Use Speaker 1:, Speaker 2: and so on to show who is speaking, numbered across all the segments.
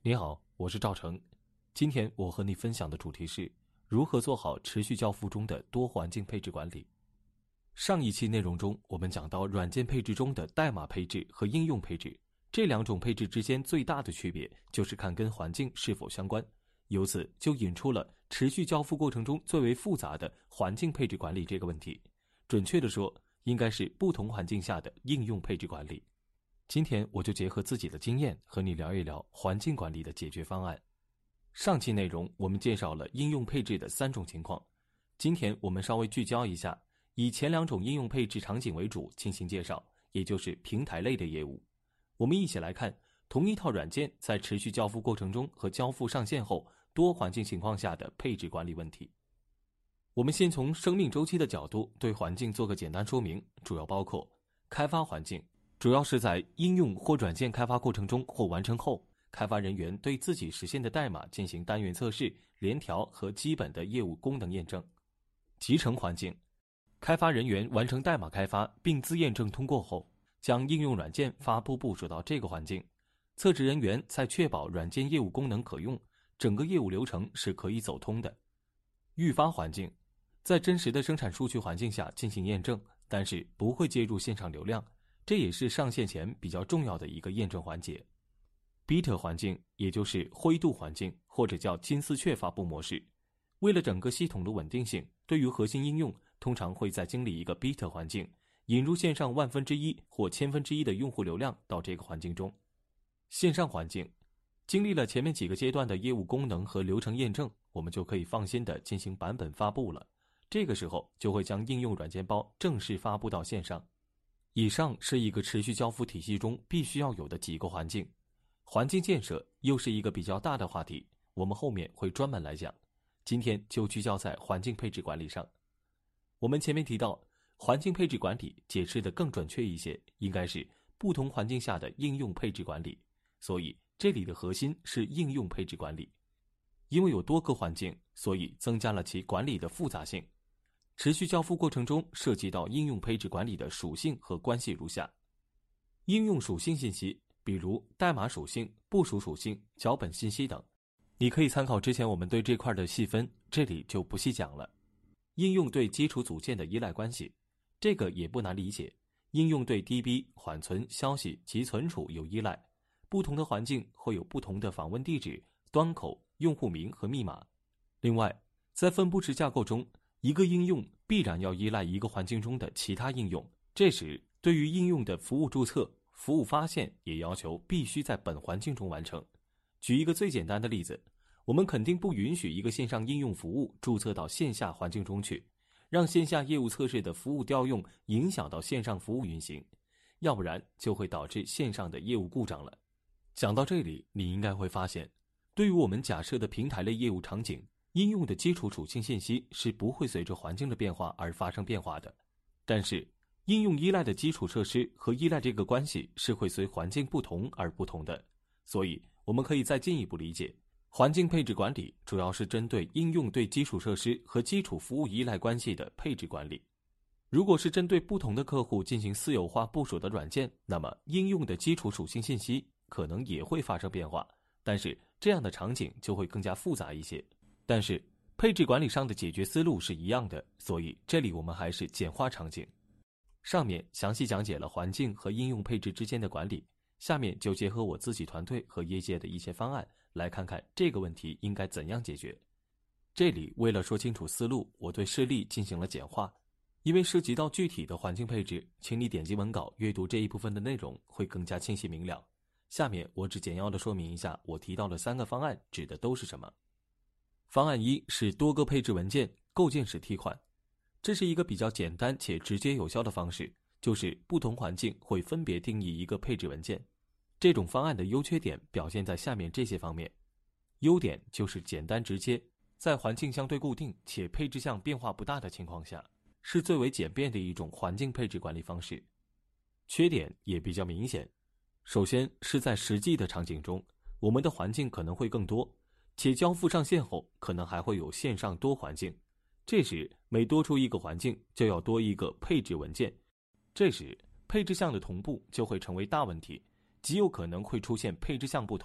Speaker 1: 你好，我是赵成。今天我和你分享的主题是如何做好持续交付中的多环境配置管理。上一期内容中，我们讲到软件配置中的代码配置和应用配置，这两种配置之间最大的区别就是看跟环境是否相关，由此就引出了持续交付过程中最为复杂的环境配置管理这个问题。准确的说，应该是不同环境下的应用配置管理。今天我就结合自己的经验和你聊一聊环境管理的解决方案。上期内容我们介绍了应用配置的3种情况，今天我们稍微聚焦一下，以前2种应用配置场景为主进行介绍，也就是平台类的业务。我们一起来看同一套软件在持续交付过程中和交付上线后多环境情况下的配置管理问题。我们先从生命周期的角度对环境做个简单说明，主要包括开发环境，主要是在应用或软件开发过程中或完成后，开发人员对自己实现的代码进行单元测试、联调和基本的业务功能验证。集成环境，开发人员完成代码开发并自验证通过后，将应用软件发布部署到这个环境。测试人员在确保软件业务功能可用，整个业务流程是可以走通的。预发环境，在真实的生产数据环境下进行验证，但是不会接入线上流量，这也是上线前比较重要的一个验证环节。Beta 环境，也就是灰度环境，或者叫金丝雀发布模式。为了整个系统的稳定性，对于核心应用，通常会再经历一个 Beta 环境，引入线上1/1000或1/1000的用户流量到这个环境中。线上环境，经历了前面几个阶段的业务功能和流程验证，我们就可以放心地进行版本发布了。这个时候就会将应用软件包正式发布到线上。以上是一个持续交付体系中必须要有的几个环境。环境建设又是一个比较大的话题，我们后面会专门来讲。今天就聚焦在环境配置管理上。我们前面提到，环境配置管理解释的更准确一些，应该是不同环境下的应用配置管理。所以这里的核心是应用配置管理。因为有多个环境，所以增加了其管理的复杂性。持续交付过程中涉及到应用配置管理的属性和关系如下：应用属性信息，比如代码属性、部署属性、脚本信息等，你可以参考之前我们对这块的细分，这里就不细讲了。应用对基础组件的依赖关系，这个也不难理解，应用对 DB、缓存、消息及存储有依赖，不同的环境会有不同的访问地址、端口、用户名和密码。另外，在分布式架构中，一个应用必然要依赖一个环境中的其他应用，这时对于应用的服务注册、服务发现也要求必须在本环境中完成。举一个最简单的例子，我们肯定不允许一个线上应用服务注册到线下环境中去，让线下业务测试的服务调用影响到线上服务运行，要不然就会导致线上的业务故障了。讲到这里，你应该会发现，对于我们假设的平台类业务场景，应用的基础属性信息是不会随着环境的变化而发生变化的，但是应用依赖的基础设施和依赖这个关系是会随环境不同而不同的。所以我们可以再进一步理解，环境配置管理主要是针对应用对基础设施和基础服务依赖关系的配置管理。如果是针对不同的客户进行私有化部署的软件，那么应用的基础属性信息可能也会发生变化，但是这样的场景就会更加复杂一些。但是配置管理上的解决思路是一样的，所以这里我们还是简化场景。上面详细讲解了环境和应用配置之间的管理，下面就结合我自己团队和业界的一些方案，来看看这个问题应该怎样解决。这里为了说清楚思路，我对事例进行了简化，因为涉及到具体的环境配置，请你点击文稿阅读这一部分的内容会更加清晰明了。下面我只简要的说明一下我提到的3个方案指的都是什么。方案1是多个配置文件构建式替换，这是一个比较简单且直接有效的方式，就是不同环境会分别定义一个配置文件。这种方案的优缺点表现在下面这些方面。优点就是简单直接，在环境相对固定且配置项变化不大的情况下，是最为简便的一种环境配置管理方式。缺点也比较明显，首先是在实际的场景中，我们的环境可能会更多，且交付上线后可能还会有线上多环境，这时每多出一个环境就要多一个配置文件，这时配置项的同步就会成为大问题，极有可能会出现配置项不同、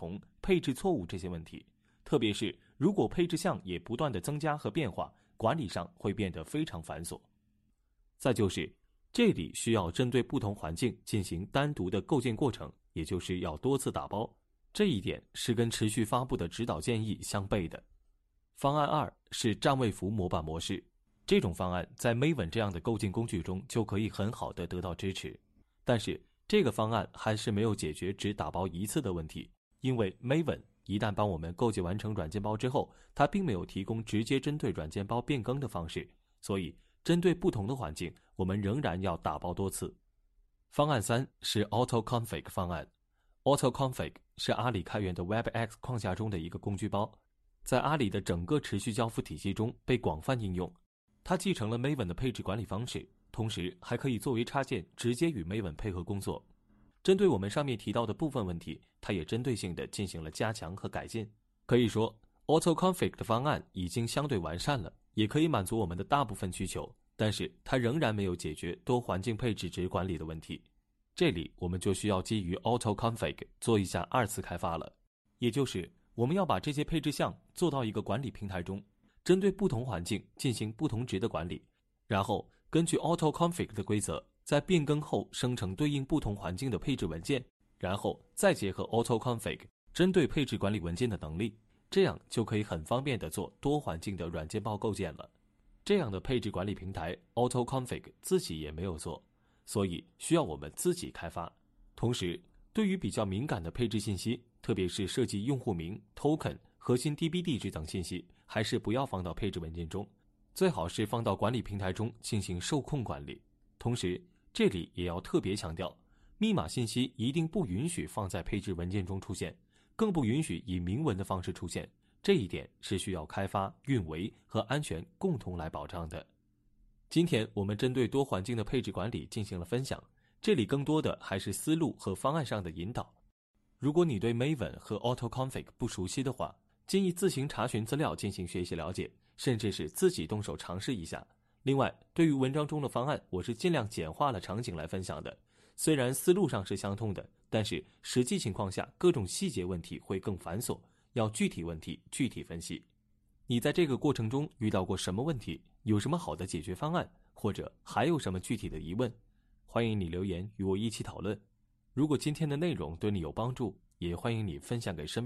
Speaker 1: 配置错误这些问题，特别是如果配置项也不断的增加和变化，管理上会变得非常繁琐。再就是这里需要针对不同环境进行单独的构建过程，也就是要多次打包，这一点是跟持续发布的指导建议相悖的。方案2是占位符模板模式，这种方案在 Maven 这样的构建工具中就可以很好的得到支持，但是这个方案还是没有解决只打包一次的问题，因为 Maven 一旦帮我们构建完成软件包之后，它并没有提供直接针对软件包变更的方式，所以针对不同的环境，我们仍然要打包多次。方案3是 AutoConfig 方案。AutoConfig 是阿里开源的 WebEx 框架中的一个工具包，在阿里的整个持续交付体系中被广泛应用。它继承了 Maven 的配置管理方式，同时还可以作为插件直接与 Maven 配合工作。针对我们上面提到的部分问题，它也针对性地进行了加强和改进。可以说 AutoConfig 的方案已经相对完善了，也可以满足我们的大部分需求，但是它仍然没有解决多环境配置值管理的问题。这里我们就需要基于 AutoConfig 做一下二次开发了，也就是我们要把这些配置项做到一个管理平台中，针对不同环境进行不同值的管理，然后根据 AutoConfig 的规则，在变更后生成对应不同环境的配置文件，然后再结合 AutoConfig 针对配置管理文件的能力，这样就可以很方便地做多环境的软件包构建了。这样的配置管理平台 AutoConfig 自己也没有做，所以需要我们自己开发。同时，对于比较敏感的配置信息，特别是涉及用户名、token、核心 DB 地址等信息，还是不要放到配置文件中，最好是放到管理平台中进行受控管理。同时，这里也要特别强调，密码信息一定不允许放在配置文件中出现，更不允许以明文的方式出现，这一点是需要开发、运维和安全共同来保障的。今天我们针对多环境的配置管理进行了分享，这里更多的还是思路和方案上的引导。如果你对 Maven 和 AutoConfig 不熟悉的话，建议自行查询资料进行学习了解，甚至是自己动手尝试一下。另外，对于文章中的方案，我是尽量简化了场景来分享的。虽然思路上是相通的，但是实际情况下各种细节问题会更繁琐，要具体问题具体分析。你在这个过程中遇到过什么问题？有什么好的解决方案？或者还有什么具体的疑问？欢迎你留言与我一起讨论。如果今天的内容对你有帮助，也欢迎你分享给身边